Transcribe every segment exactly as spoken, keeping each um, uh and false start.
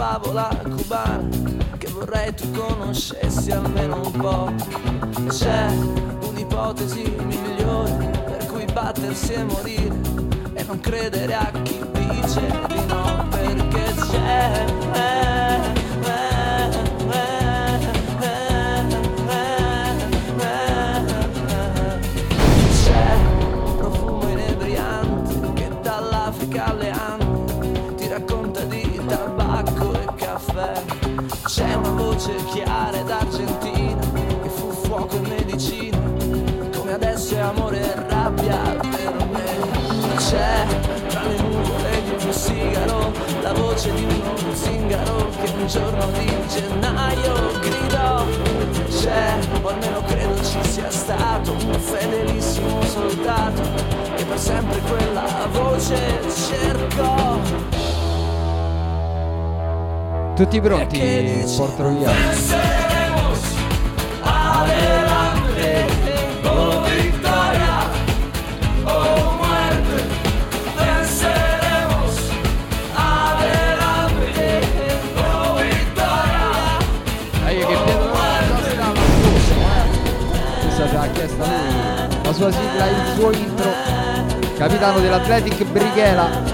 favola cubana che vorrei tu conoscessi almeno un po'. C'è un'ipotesi migliore per cui battersi e morire e non credere a chi dice di no, perché c'è eh, eh, eh, eh, eh, eh. C'è un profumo inebriante che dall'Africa alle Ande ti racconta di tabacco e caffè. C'è una voce chiara ed argentina che fu fuoco e medicina, come adesso è amore e rabbia per me. C'è tra le nuvole di un sigaro la voce di uno zingaro che un giorno di gennaio gridò. C'è, o almeno credo ci sia stato, un fedelissimo soldato che per sempre quella voce cercò. Tutti pronti? Porto via. Venceremos adelante, oh victoria, oh muerte. Venceremos adelante, oh victoria, Dai che Pietro questa ce l'ha chiesta lui, la sua sigla, il suo intro, capitano dell'Athletic Brighela.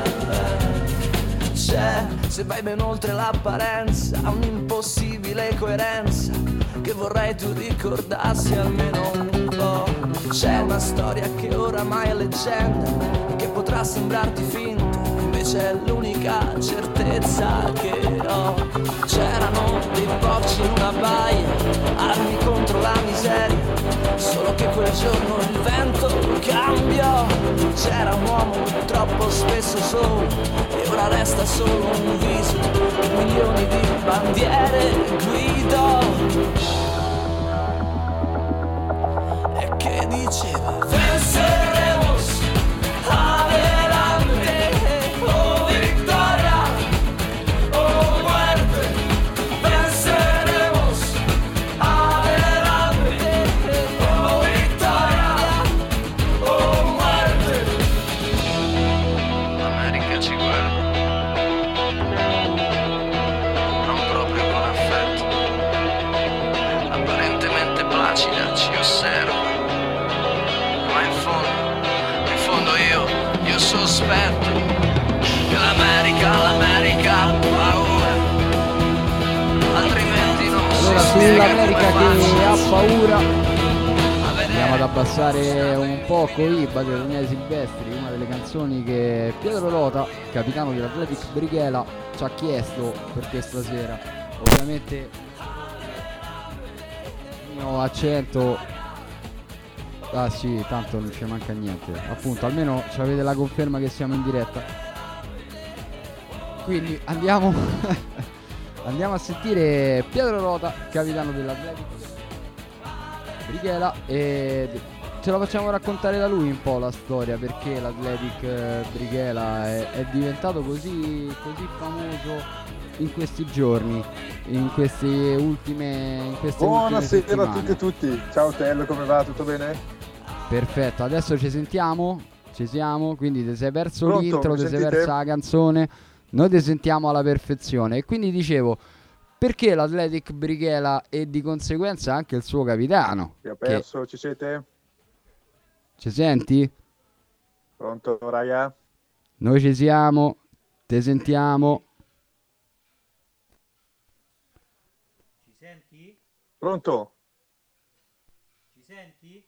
c'è, se vai ben oltre l'apparenza, un'impossibile coerenza che vorrei tu ricordassi almeno un po'. C'è una storia che oramai è leggenda, che potrà sembrarti finta, invece è l'unica certezza che ho. C'erano dei porci in una baia, armi contro la miseria, solo che quel giorno il vento cambiò. C'era un uomo troppo spesso solo e ora resta solo un viso, milioni di bandiere guidò. E che diceva venceremos adelante, oh victoria, oh muerte. Venceremos adelante, oh victoria, oh muerte. L'America ci guarda, non proprio con affetto, apparentemente placida ci osserva, ma in fondo, in fondo io, io sospetto che l'America, l'America ha paura, altrimenti non Allora si spiega sull'America come che ha faccio paura a vedere. andiamo ad abbassare un po' Coiba di Daniele Silvestri, una delle canzoni che Pietro Rota, capitano dell'Athletic Brighela, ci ha chiesto per questa sera. Ovviamente il mio accento, ah sì, tanto non ci manca niente, appunto, almeno ci avete la conferma che siamo in diretta. Quindi andiamo andiamo a sentire Pietro Rota, capitano dell'Athletic Brighela, e ce la facciamo raccontare da lui un po' la storia, perché l'Athletic eh, Brighela è, è diventato così, così famoso in questi giorni, in queste ultime in queste ultime Buonasera a settimane. tutti e tutti. Ciao Tello, come va? Tutto bene? Perfetto, adesso ci sentiamo, ci siamo, quindi ti sei perso Pronto, l'intro, mi ti sei sentite? persa la canzone, noi ti sentiamo alla perfezione. E quindi dicevo, perché l'Athletic Brighela e di conseguenza anche il suo capitano, Vi ho che perso, ci siete? ci senti? Pronto, raga? Noi ci siamo, ti sentiamo. Ci senti? Pronto? Ci senti?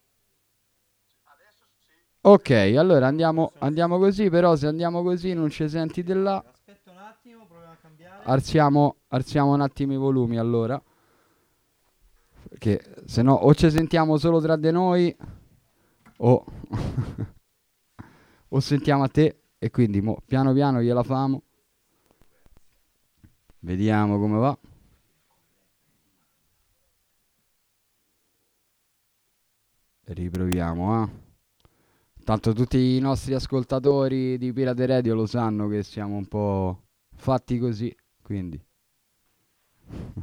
Ok, allora andiamo, andiamo così, però se andiamo così non ci senti di là, Aspetta un attimo, proviamo a cambiare. alziamo, alziamo un attimo i volumi allora, perché se no o ci sentiamo solo tra di noi o, o sentiamo a te, e quindi mo, piano piano gliela famo, vediamo come va. Riproviamo, eh. Tanto tutti i nostri ascoltatori di Pirate Radio lo sanno che siamo un po' fatti così, quindi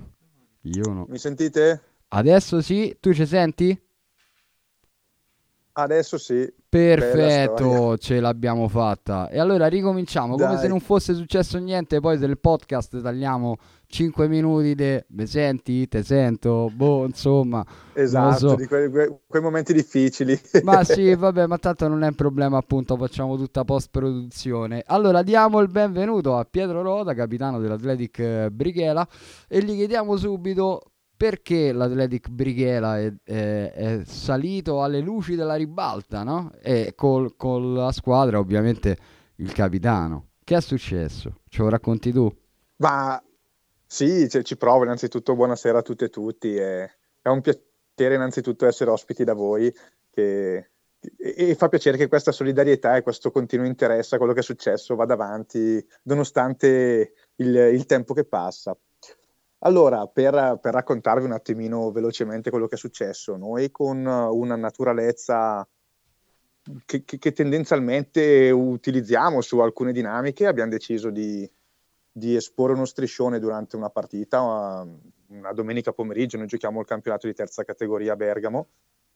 io no. Mi sentite? Adesso sì, tu ci senti? Adesso sì. Bella storia. Perfetto, ce l'abbiamo fatta. E allora ricominciamo come se Dai. non fosse successo niente. Poi del podcast tagliamo cinque minuti de "me senti? Te sento?" Boh, insomma, non lo Esatto, so. di que- que- quei momenti difficili. Ma sì, vabbè, ma tanto non è un problema, appunto, facciamo tutta post-produzione. Allora, diamo il benvenuto a Pietro Rota, capitano dell'Athletic eh, Brighela, e gli chiediamo subito perché l'Athletic Brighela è, è- è salito alle luci della ribalta, no? E col- con la squadra, ovviamente, il capitano. Che è successo? Ce lo racconti tu? Ma sì, cioè, ci provo. Innanzitutto buonasera a tutte e tutti. È, è un piacere innanzitutto essere ospiti da voi che- e, e fa piacere che questa solidarietà e questo continuo interesse a quello che è successo vada avanti nonostante il, il tempo che passa. Allora, per, per raccontarvi un attimino velocemente quello che è successo, noi con una naturalezza che, che- che tendenzialmente utilizziamo su alcune dinamiche abbiamo deciso di, di esporre uno striscione durante una partita, una, una domenica pomeriggio. Noi giochiamo il campionato di terza categoria a Bergamo.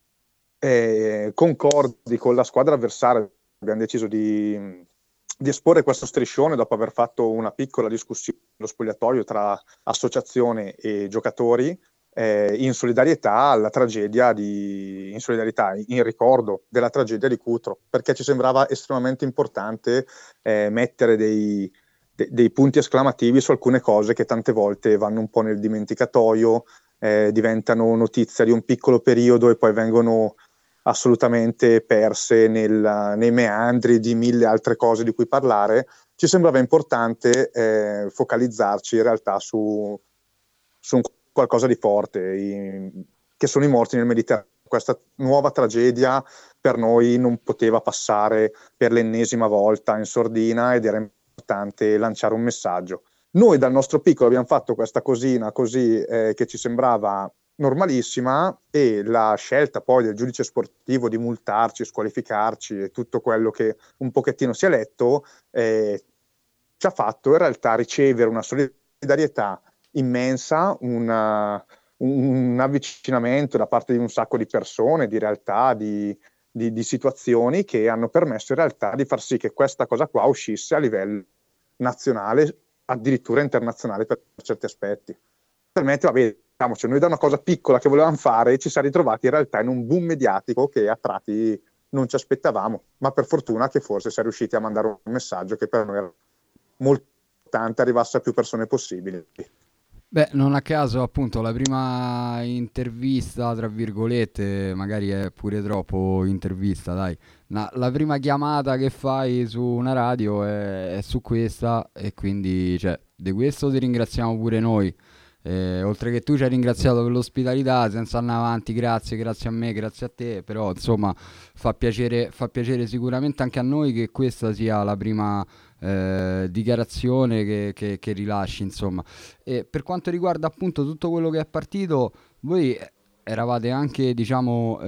E concordi con la squadra avversaria abbiamo deciso di, di esporre questo striscione dopo aver fatto una piccola discussione nello spogliatoio tra associazione e giocatori, eh, in solidarietà alla tragedia di, in solidarietà, in ricordo della tragedia di Cutro, perché ci sembrava estremamente importante eh, mettere dei, de- dei punti esclamativi su alcune cose che tante volte vanno un po' nel dimenticatoio, eh, diventano notizia di un piccolo periodo e poi vengono assolutamente perse nel, nei meandri di mille altre cose di cui parlare. Ci sembrava importante eh, focalizzarci in realtà su, su un qualcosa di forte, i, che sono i morti nel Mediterraneo. Questa nuova tragedia per noi non poteva passare per l'ennesima volta in sordina ed era importante lanciare un messaggio. Noi dal nostro piccolo abbiamo fatto questa cosina così eh, che ci sembrava normalissima, e la scelta poi del giudice sportivo di multarci, squalificarci e tutto quello che un pochettino si è letto eh, ci ha fatto in realtà ricevere una solidarietà immensa, una, un, un avvicinamento da parte di un sacco di persone, di realtà, di, di, di situazioni che hanno permesso in realtà di far sì che questa cosa qua uscisse a livello nazionale, addirittura internazionale per certi aspetti. Permette, vabbè, diciamoci, noi da una cosa piccola che volevamo fare ci siamo ritrovati in realtà in un boom mediatico che a tratti non ci aspettavamo, ma per fortuna che forse si è riusciti a mandare un messaggio che per noi era molto importante arrivasse a più persone possibili. Beh, non a caso, appunto, la prima intervista, tra virgolette, magari è pure troppo intervista, dai. Na- la prima chiamata che fai su una radio è, è su questa, e quindi, cioè, di questo ti ringraziamo pure noi. Eh, oltre che tu ci hai ringraziato per l'ospitalità, senza andare avanti, grazie, grazie a me, grazie a te, però insomma fa piacere, fa piacere sicuramente anche a noi che questa sia la prima eh, dichiarazione che, che- che rilasci, insomma. E per quanto riguarda appunto tutto quello che è partito, voi eravate anche, diciamo,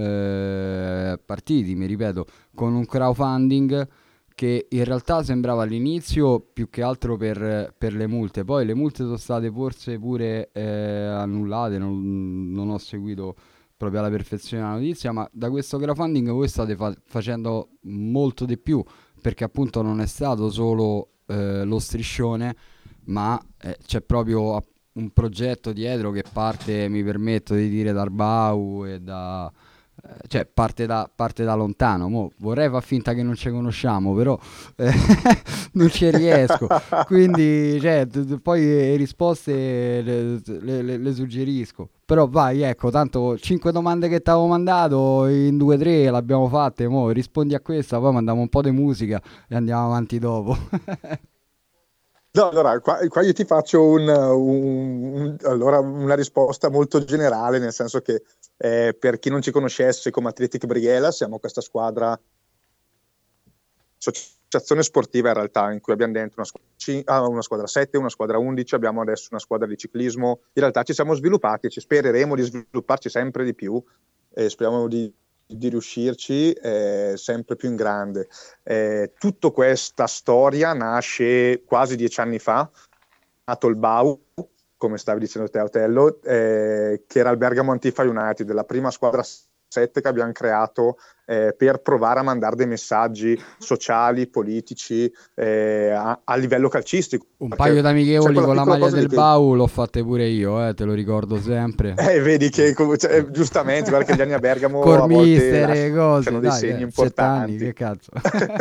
eh, partiti, mi ripeto, con un crowdfunding che in realtà sembrava all'inizio più che altro per, per le multe. Poi le multe sono state forse pure eh, annullate, non, non ho seguito proprio alla perfezione la notizia, ma da questo crowdfunding voi state fa- facendo molto di più, perché appunto non è stato solo eh, lo striscione, ma eh, c'è proprio app- un progetto dietro che parte, mi permetto di dire, da Arbau e da... eh, cioè parte da, parte da lontano. Mo vorrei far finta che non ci conosciamo, però eh, non ci riesco. Quindi, cioè, t- t- poi le risposte le, le- le- le suggerisco. Però vai, ecco, tanto cinque domande che ti avevo mandato, in due o tre le abbiamo fatte. Mo rispondi a questa, poi mandiamo un po' di musica e andiamo avanti dopo. No, allora, qua, qua io ti faccio un, un- un- allora, una risposta molto generale, nel senso che eh, per chi non ci conoscesse, come Athletic Brighela siamo questa squadra, associazione sportiva in realtà, in cui abbiamo dentro una squadra, ci- ah, una squadra sette, una squadra undici, abbiamo adesso una squadra di ciclismo. In realtà ci siamo sviluppati e ci spereremo di svilupparci sempre di più, e speriamo di, di riuscirci eh, sempre più in grande. Eh, tutta questa storia nasce quasi dieci anni fa, nato il Bau, come stavi dicendo te, Otello, eh, che era il Bergamo Antifa United, la prima squadra che abbiamo creato eh, per provare a mandare dei messaggi sociali, politici eh, a, a livello calcistico. Un paio d'amichevoli con la maglia del che... Bau l'ho fatte pure io, eh, te lo ricordo sempre. Eh, vedi che cioè, giustamente, guarda che gli anni a Bergamo Cormistere, a cose, sono dei dai, segni eh, importanti. Anni, che cazzo.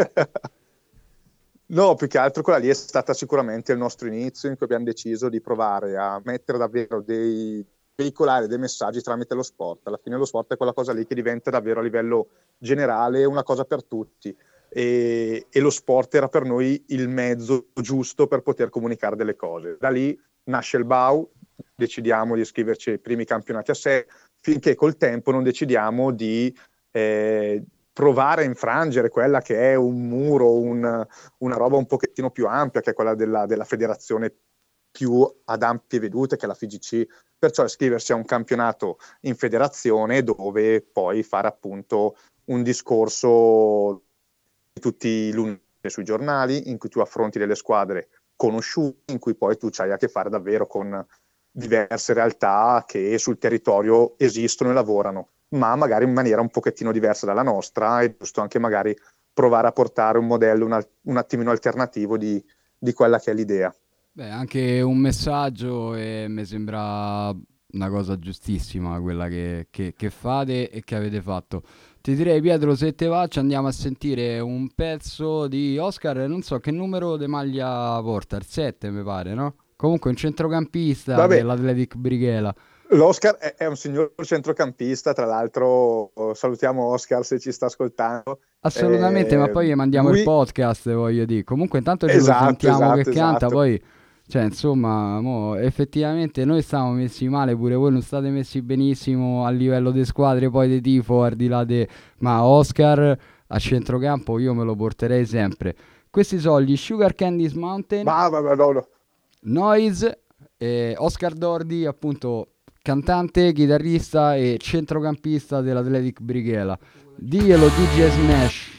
No, più che altro quella lì è stata sicuramente il nostro inizio, in cui abbiamo deciso di provare a mettere davvero dei veicolare dei messaggi tramite lo sport. Alla fine lo sport è quella cosa lì che diventa davvero a livello generale una cosa per tutti e, e lo sport era per noi il mezzo giusto per poter comunicare delle cose. Da lì nasce il Bau, decidiamo di iscriverci ai primi campionati a sé, finché col tempo non decidiamo di eh, provare a infrangere quella che è un muro, un, una roba un pochettino più ampia, che è quella della, della federazione più ad ampie vedute, che è la F I G C, perciò iscriversi a un campionato in federazione dove poi fare appunto un discorso tutti i lunedì sui giornali, in cui tu affronti delle squadre conosciute, in cui poi tu hai a che fare davvero con diverse realtà che sul territorio esistono e lavorano, ma magari in maniera un pochettino diversa dalla nostra. È giusto anche magari provare a portare un modello un, un attimino alternativo di, di quella che è l'idea. Beh, anche un messaggio e mi sembra una cosa giustissima quella che, che, che fate e che avete fatto. Ti direi, Pietro, se te va ci andiamo a sentire un pezzo di Oscar, non so che numero di maglia porta, il sette mi pare, no? Comunque un centrocampista Vabbè. dell'Athletic Brighella. L'Oscar è, è un signor centrocampista, tra l'altro salutiamo Oscar se ci sta ascoltando. Assolutamente, eh, ma poi gli mandiamo lui... il podcast, voglio dire. Comunque intanto ci esatto, lo sentiamo esatto, che esatto. canta, poi... Cioè, insomma, mo, effettivamente noi stavamo messi male, pure voi non state messi benissimo a livello di squadre, poi dei tifo, al di là de... Ma Oscar a centrocampo io me lo porterei sempre. Questi sono gli Sugar Candies Mountain, Ma, ma, ma, no, no. Noise, eh, Oscar Dordi, appunto, cantante, chitarrista e centrocampista dell'Athletic Brighella. Diglielo D J Smash.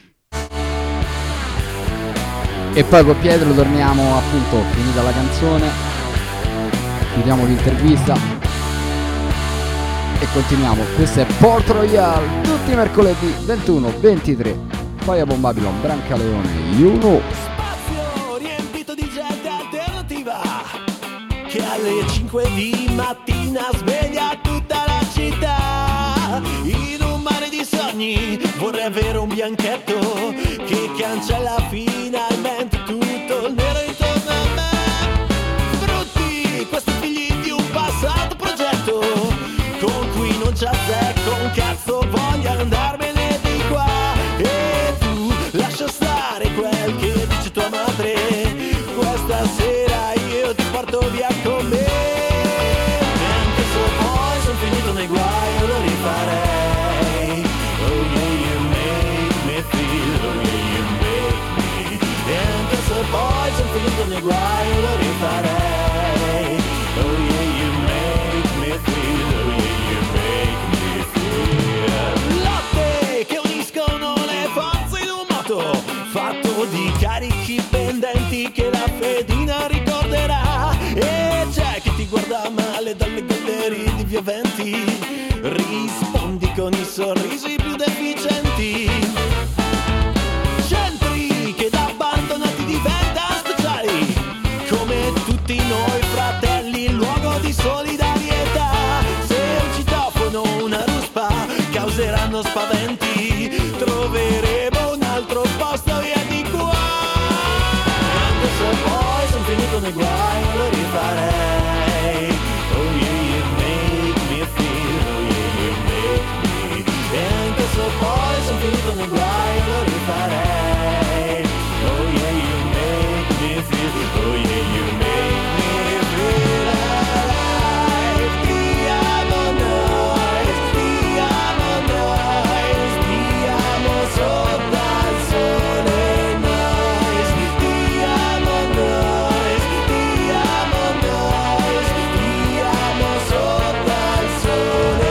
E poi con Pietro torniamo, appunto, finita la canzone, chiudiamo l'intervista e continuiamo. Questo è Port Royal, tutti i mercoledì ventuno ventitré. Poi a Babylon, Brancaleone, you know. Spazio riempito di gente alternativa che alle cinque di mattina sveglia tutta la città. In un mare di sogni vorrei avere un bianchetto che cancella finalmente tutto il nero intorno a me. Brutti questi figli di un passato progetto con cui non ci azzecco un cazzo, voglio andarmene di qua. E tu lascia stare quel che dice tua madre, questa sera io ti porto via con me. E anche se poi sono finito nei guai io lo rifarei. Oh yeah, you make me feel, oh yeah, you make me. E anche se poi sono finito nei guai io lo rifarei. Oh yeah, you make me feel, oh yeah, you make me feel. Lotte che uniscono le forze in un moto fatto di carichi pendenti che la fedina ricorderà. E c'è chi ti guarda male dalle gallerie di via Venti, rispondi con i sorrisi più deficienti. Centri che da abbandonati diventano speciali, come tutti noi fratelli, in luogo di solidarietà. Se un citofono o una ruspa causeranno spaventi, troveremo un altro posto via di qua. Anche se poi sono finito nei guai lo rifarei. Oh yeah, you make me feel, oh yeah, you make me. E anche se poi sono finito nei guai lo rifarei. Oh yeah, you make me feel, oh yeah, you make me feel alive. Stiamo noi, stiamo noi, stiamo sotto al sole noi. Stiamo noi, stiamo noi, stiamo sotto al sole.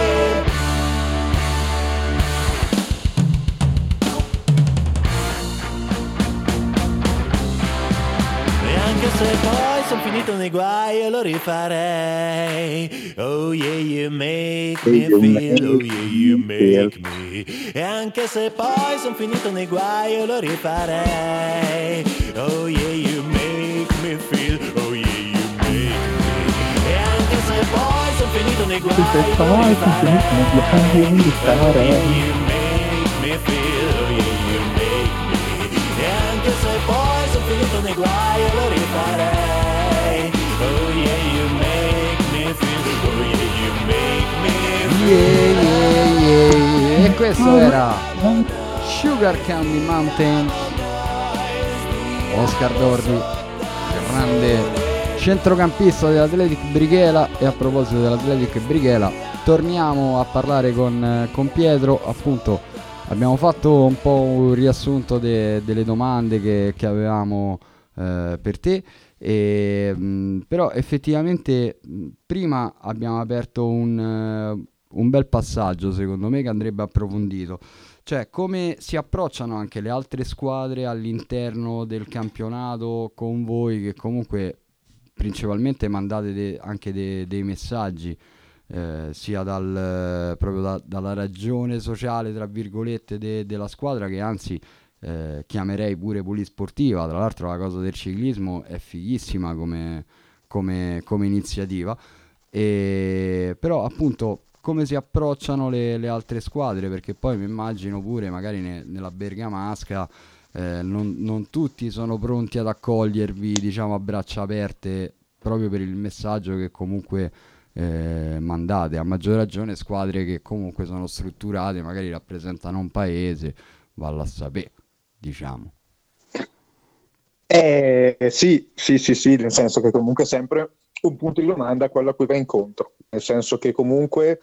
E anche se poi sono finito nei guai io lo rifarei. Oh yeah, you make me feel, oh yeah, you make me. E anche se poi son finito nei guai io lo rifarei. Oh yeah, you make me feel, oh yeah, you make me. E anche se poi son finito nei guai io lo rifarei. Oh yeah, you make me feel, oh yeah, you make me. E anche se poi son finito nei guai io lo rifarei. Oh yeah, you make me feel, oh yeah, you make me feel. Yeah, yeah, yeah. E questo era Sugar Candy Mountain. Oscar Dordi, grande centrocampista dell'Athletic Brighella. E a proposito dell'Athletic Brighella, torniamo a parlare con, con Pietro. Appunto, abbiamo fatto un po' un riassunto de, delle domande che, che avevamo eh, per te. E, mh, però effettivamente mh, prima abbiamo aperto un, uh, un bel passaggio, secondo me, che andrebbe approfondito, cioè come si approcciano anche le altre squadre all'interno del campionato con voi, che comunque principalmente mandate de- anche de- dei messaggi eh, sia dal, proprio da- dalla ragione sociale, tra virgolette, de- della squadra, che anzi Eh, chiamerei pure polisportiva. Tra l'altro la cosa del ciclismo è fighissima come, come, come iniziativa, e, però appunto come si approcciano le, le altre squadre, perché poi mi immagino pure magari ne, nella bergamasca eh, non, non tutti sono pronti ad accogliervi, diciamo, a braccia aperte, proprio per il messaggio che comunque eh, mandate, a maggior ragione squadre che comunque sono strutturate, magari rappresentano un paese, valla a sapere, diciamo. Eh, sì, sì, sì, sì, nel senso che comunque è sempre un punto di domanda a quello a cui va incontro, nel senso che comunque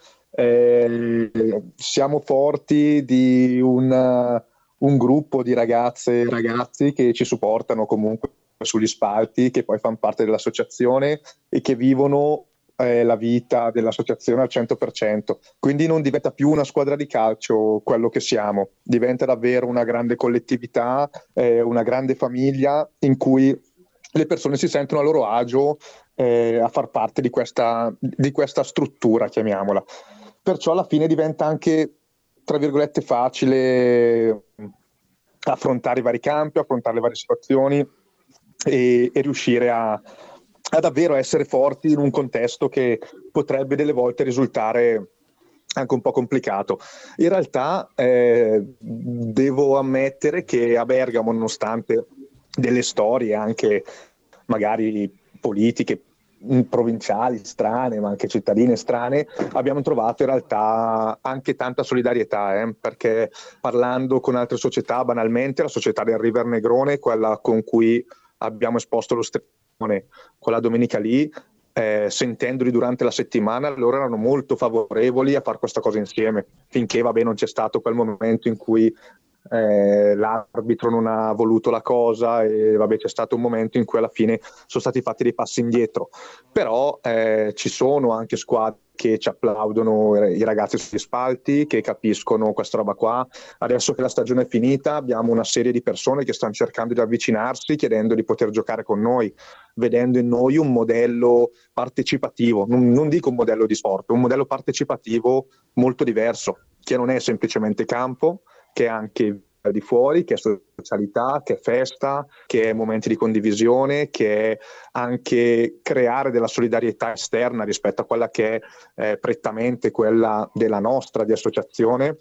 eh, siamo forti di una, un gruppo di ragazze e ragazzi che ci supportano comunque sugli spalti, che poi fanno parte dell'associazione e che vivono eh, la vita dell'associazione al cento per cento. Quindi non diventa più una squadra di calcio quello che siamo, diventa davvero una grande collettività, eh, una grande famiglia in cui le persone si sentono a loro agio eh, a far parte di questa, di questa struttura, chiamiamola. Perciò alla fine diventa anche, tra virgolette, facile affrontare i vari campi, affrontare le varie situazioni e, e riuscire a, a davvero essere forti in un contesto che potrebbe delle volte risultare anche un po' complicato. In realtà eh, devo ammettere che a Bergamo, nonostante delle storie anche magari politiche provinciali strane, ma anche cittadine strane, abbiamo trovato in realtà anche tanta solidarietà, eh, perché parlando con altre società, banalmente la società del River Negrone, quella con cui abbiamo esposto lo striscione quella domenica lì, eh, sentendoli durante la settimana, loro erano molto favorevoli a fare questa cosa insieme, finché vabbè non c'è stato quel momento in cui Eh, l'arbitro non ha voluto la cosa e vabbè c'è stato un momento in cui alla fine sono stati fatti dei passi indietro, però eh, ci sono anche squadre che ci applaudono, i ragazzi sugli spalti, che capiscono questa roba qua. Adesso che la stagione è finita abbiamo una serie di persone che stanno cercando di avvicinarsi, chiedendo di poter giocare con noi, vedendo in noi un modello partecipativo, non, non dico un modello di sport, un modello partecipativo molto diverso, che non è semplicemente campo, che è anche di fuori, che è socialità, che è festa, che è momenti di condivisione, che è anche creare della solidarietà esterna rispetto a quella che è eh, prettamente quella della nostra di associazione,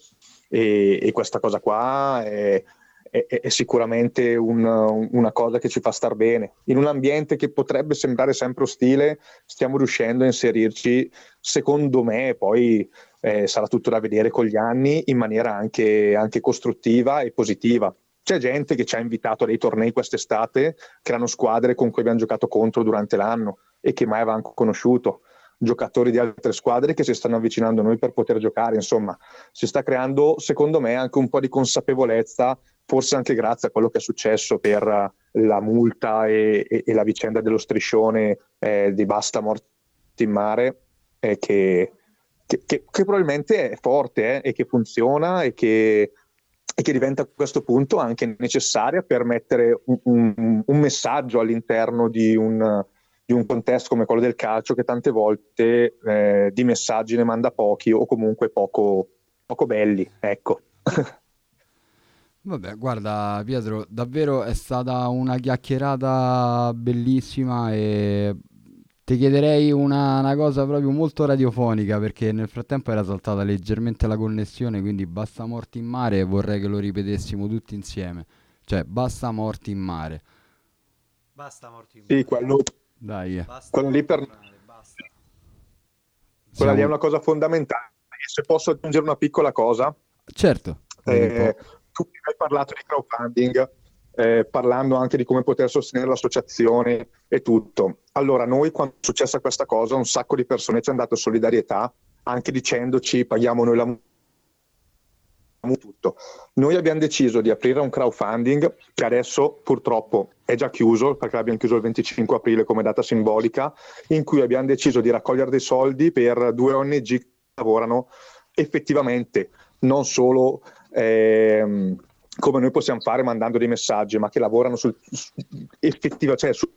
e, e questa cosa qua è, è, è sicuramente un, una cosa che ci fa star bene. In un ambiente che potrebbe sembrare sempre ostile, stiamo riuscendo a inserirci, secondo me, poi Eh, sarà tutto da vedere con gli anni, in maniera anche, anche costruttiva e positiva. C'è gente che ci ha invitato a dei tornei quest'estate, che erano squadre con cui abbiamo giocato contro durante l'anno e che mai avevamo conosciuto, giocatori di altre squadre che si stanno avvicinando a noi per poter giocare. Insomma, si sta creando, secondo me, anche un po' di consapevolezza, forse anche grazie a quello che è successo per la multa e, e, e la vicenda dello striscione eh, di Basta morti in mare, eh, che Che, che, che probabilmente è forte eh, e che funziona e che, e che diventa a questo punto anche necessaria per mettere un, un, un messaggio all'interno di un, di un contesto come quello del calcio, che tante volte eh, di messaggi ne manda pochi o comunque poco, poco belli, ecco. Vabbè, guarda Pietro, davvero è stata una chiacchierata bellissima e ti chiederei una, una cosa proprio molto radiofonica, perché nel frattempo era saltata leggermente la connessione, quindi basta morti in mare e vorrei che lo ripetessimo tutti insieme. Cioè, basta morti in mare. Basta morti in Sì, mare. quello, Dai, eh. Basta quello lì morti per in mare, basta. quella lì è siamo... una cosa fondamentale. E se posso aggiungere una piccola cosa, Certo, vedi un eh, po'. tu hai parlato di crowdfunding, eh, parlando anche di come poter sostenere l'associazione e tutto. Allora, noi quando è successa questa cosa, un sacco di persone ci hanno dato solidarietà, anche dicendoci paghiamo noi la tutto. Noi abbiamo deciso di aprire un crowdfunding che adesso purtroppo è già chiuso, perché l'abbiamo chiuso il venticinque aprile come data simbolica, in cui abbiamo deciso di raccogliere dei soldi per due O N G che lavorano effettivamente, non solo ehm, come noi possiamo fare mandando dei messaggi, ma che lavorano sul su, effettiva, cioè su,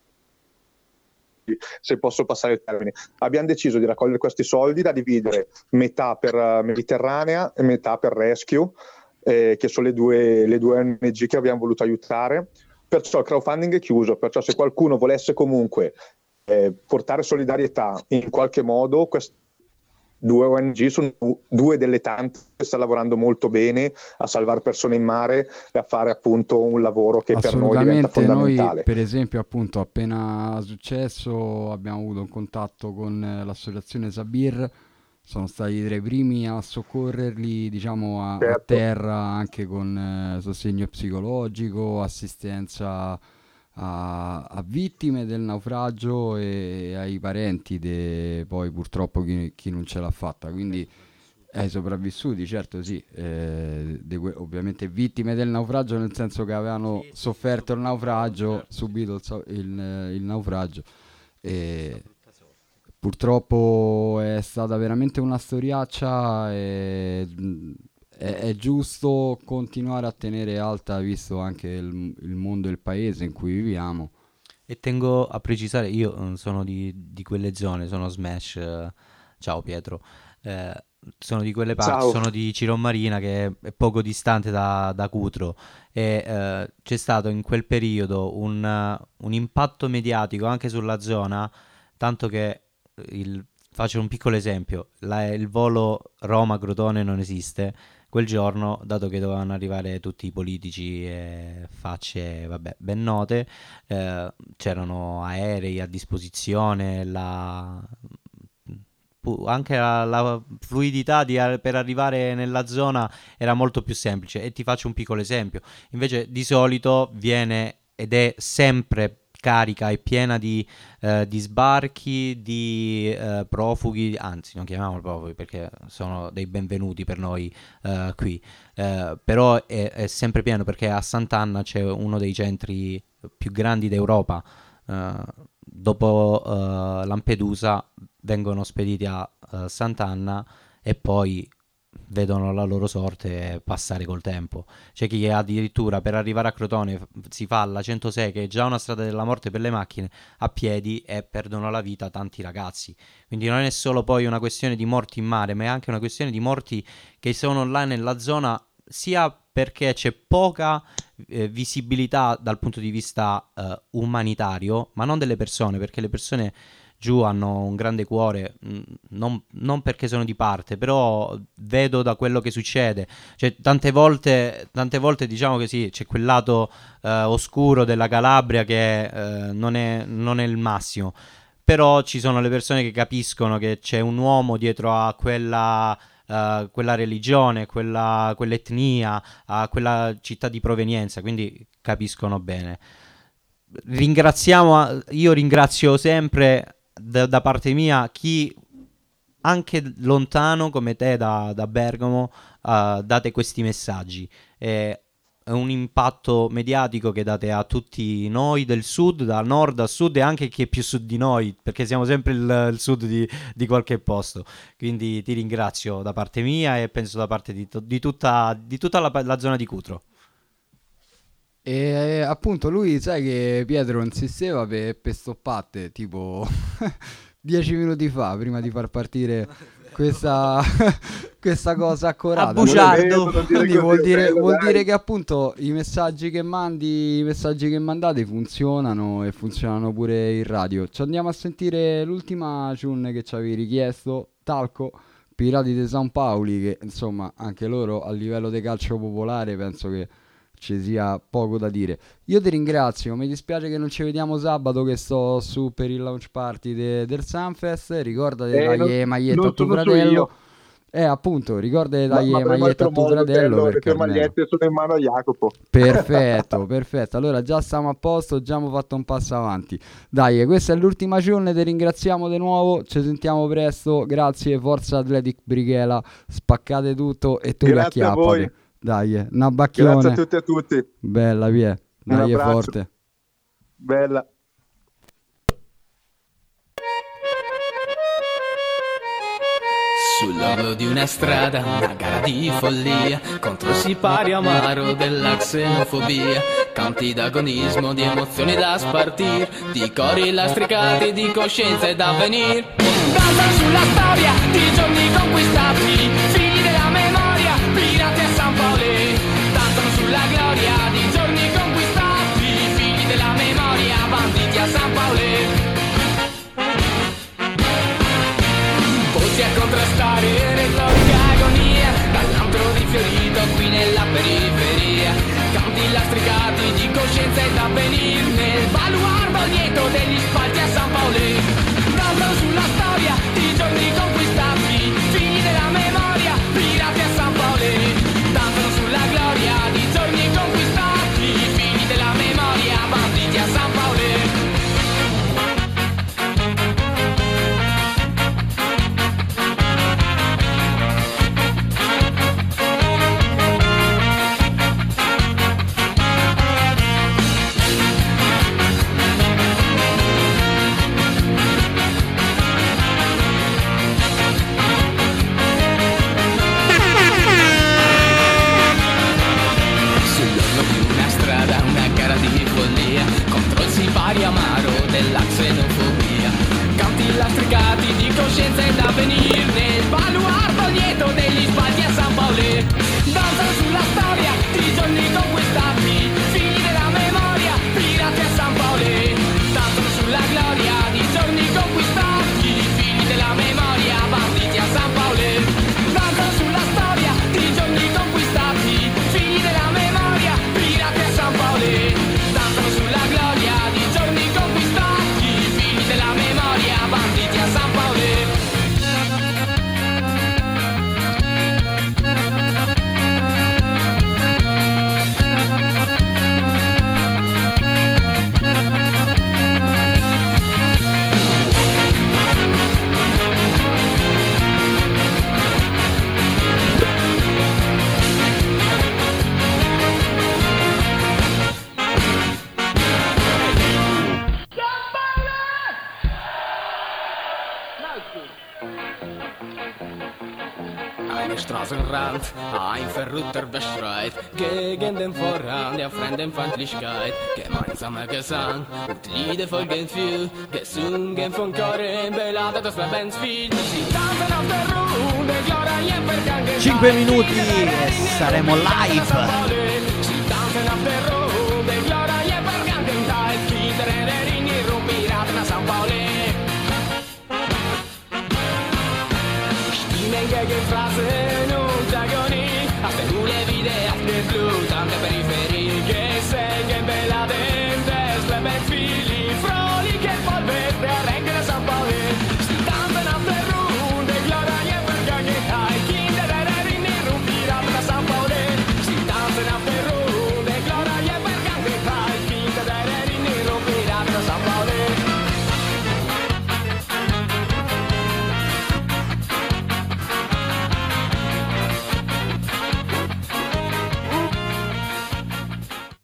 se posso passare il termine. Abbiamo deciso di raccogliere questi soldi da dividere metà per uh, Mediterranea e metà per Rescue, eh, che sono le due, le due O N G che abbiamo voluto aiutare. Perciò il crowdfunding è chiuso, perciò se qualcuno volesse comunque eh, portare solidarietà in qualche modo, queste due O N G sono due delle tante che stanno lavorando molto bene a salvare persone in mare e a fare appunto un lavoro che per noi diventa Assolutamente, noi fondamentale. per esempio appunto appena successo abbiamo avuto un contatto con eh, l'associazione Sabir, sono stati tra i primi a soccorrerli diciamo a, a Certo. terra anche con eh, sostegno psicologico, assistenza a, a vittime del naufragio e ai parenti de, poi purtroppo chi, chi non ce l'ha fatta, quindi ai sopravvissuti, certo sì, eh, de que- ovviamente vittime del naufragio nel senso che avevano Sì, sì, sofferto il subito, naufragio, certo, sì. subito il, so- il, eh, il naufragio e Questa brutta sorte. purtroppo è stata veramente una storiaccia e mh, è, è giusto continuare a tenere alta visto anche il, il mondo e il paese in cui viviamo. E tengo a precisare, io eh, sono di, di quelle zone, sono Smash, eh, ciao Pietro, eh, sono di quelle parti, Ciao. sono di Ciromarina che è poco distante da, da Cutro e eh, c'è stato in quel periodo un, eh, un impatto mediatico anche sulla zona, tanto che il, faccio un piccolo esempio, la- il volo Roma-Crotone non esiste. Quel giorno, dato che dovevano arrivare tutti i politici e facce, vabbè, ben note, eh, c'erano aerei a disposizione, la, pu- anche la, la fluidità di ar- per arrivare nella zona era molto più semplice. E ti faccio un piccolo esempio. Invece di solito viene ed è sempre carica e piena di, eh, di sbarchi, di eh, profughi, anzi non chiamiamoli profughi perché sono dei benvenuti per noi eh, qui, eh, però è, è sempre pieno perché a Sant'Anna c'è uno dei centri più grandi d'Europa. Eh, dopo eh, Lampedusa vengono spediti a eh, Sant'Anna e poi vedono la loro sorte passare col tempo. C'è chi addirittura per arrivare a Crotone f- si fa la centosei, che è già una strada della morte per le macchine, a piedi, e perdono la vita tanti ragazzi. Quindi non è solo poi una questione di morti in mare, ma è anche una questione di morti che sono là nella zona, sia perché c'è poca eh, visibilità dal punto di vista eh, umanitario, ma non delle persone, perché le persone giù hanno un grande cuore, mh, non, non perché sono di parte, però vedo da quello che succede, cioè tante volte, tante volte diciamo che sì, c'è quel lato eh, oscuro della Calabria che eh, non è, non è il massimo, però ci sono le persone che capiscono che c'è un uomo dietro a quella, eh, quella religione, quella, quell'etnia, a quella città di provenienza, quindi capiscono bene. Ringraziamo, io ringrazio sempre da, da parte mia chi anche lontano come te da, da Bergamo uh, date questi messaggi. È, è un impatto mediatico che date a tutti noi del sud, da nord a sud, e anche chi è più sud di noi, perché siamo sempre il, il sud di, di qualche posto. Quindi ti ringrazio da parte mia e penso da parte di, to- di tutta, di tutta la, la zona di Cutro. E appunto lui, sai che Pietro insisteva per, per stoppate tipo dieci minuti fa, prima di far partire questa, questa cosa accorata. A bugiardo. Non è vero, non dire Quindi così, vuol dire, bello, vuol dai. dire che appunto i messaggi che mandi, i messaggi che mandate funzionano e funzionano pure in radio. Ci andiamo a sentire l'ultima tune che ci avevi richiesto, Talco, Pirati di San Paoli, che insomma anche loro a livello di calcio popolare penso che ci sia poco da dire. Io ti ringrazio, mi dispiace che non ci vediamo sabato, che sto su per il launch party de- del Sunfest. Ricordati di Eh, dargli non- maglietta non a tuo sono su fratello. io. Eh appunto, ricordati di Ma, dargli ma avremo maglietta a altro tuo modo, fratello, bello, le perché tue almeno... magliette sono in mano a Jacopo. Perfetto, perfetto. Allora già stiamo a posto, già abbiamo fatto un passo avanti. Dai, questa è l'ultima tune, ti ringraziamo di nuovo, ci sentiamo presto. Grazie, forza Athletic Brighela, spaccate tutto e tu Grazie a voi. riacchiappati. Dai, una bacchione. Grazie a tutti e a tutti. Bella, via. Un Dai, è abbraccio. forte. Bella. Sull'orlo di una strada, una gara di follia contro il sipario amaro della xenofobia. Canti d'agonismo, di emozioni da spartir, di cori lastricati, di coscienze da venir. Danza sulla storia di giorni conquistati, figli della memoria, pirati a San Paolo. Danzano sulla gloria di giorni conquistati, figli della memoria, banditi a San Paolo. Voci a contrastare retorica agonia, dall'antro di Fiorito qui nella periferia. Canti lastricati di coscienza ed avvenir, nel baluardo lieto degli spalti a San Paolo. Danzano sulla storia di giorni conquistati, figli della memoria, pirati a San Paolo. Danzano sulla gloria di giorni conquistati, figli della memoria, banditi a San Paolo. Sull'orlo di una strada, una gara di follia contro il sipario amaro della xenofobia. Canti lastricati di coscienza ed avvenir, nel baluardo lieto degli spalti a San Paolo. Danzano sulla storia di giorni conquistati, figli della memoria, pirati a San Paolo. Danzano sulla gloria di giorni conquistati, figli della memoria, banditi a San Paolo. Danzano sulla storia di giorni conquistati, figli della memoria, pirati a San Paolo. Danzano sulla gloria di giorni conquistati, figli della memoria, banditi a San Paolo. Eine Straßenrand, ein verrückter Bestreit gegen den Vorrang der Fremdenfeindlichkeit. Gemeinsamer Gesang und Lieder folgen viel, gesungen von Choren, beladen das Lebensspiel. Sie tanzen auf der Ruhe der glorreichen Vergangenheit. cinque minuti e saremo live. Sie tanzen auf der Ruhe der glorreichen Vergangenheit. Kinder in der Ringe, rum Piraten a San Paolo. Stimmen gegen Phrasen und Agonie, aus der Hule wieder auf der Blut an der Peripherie.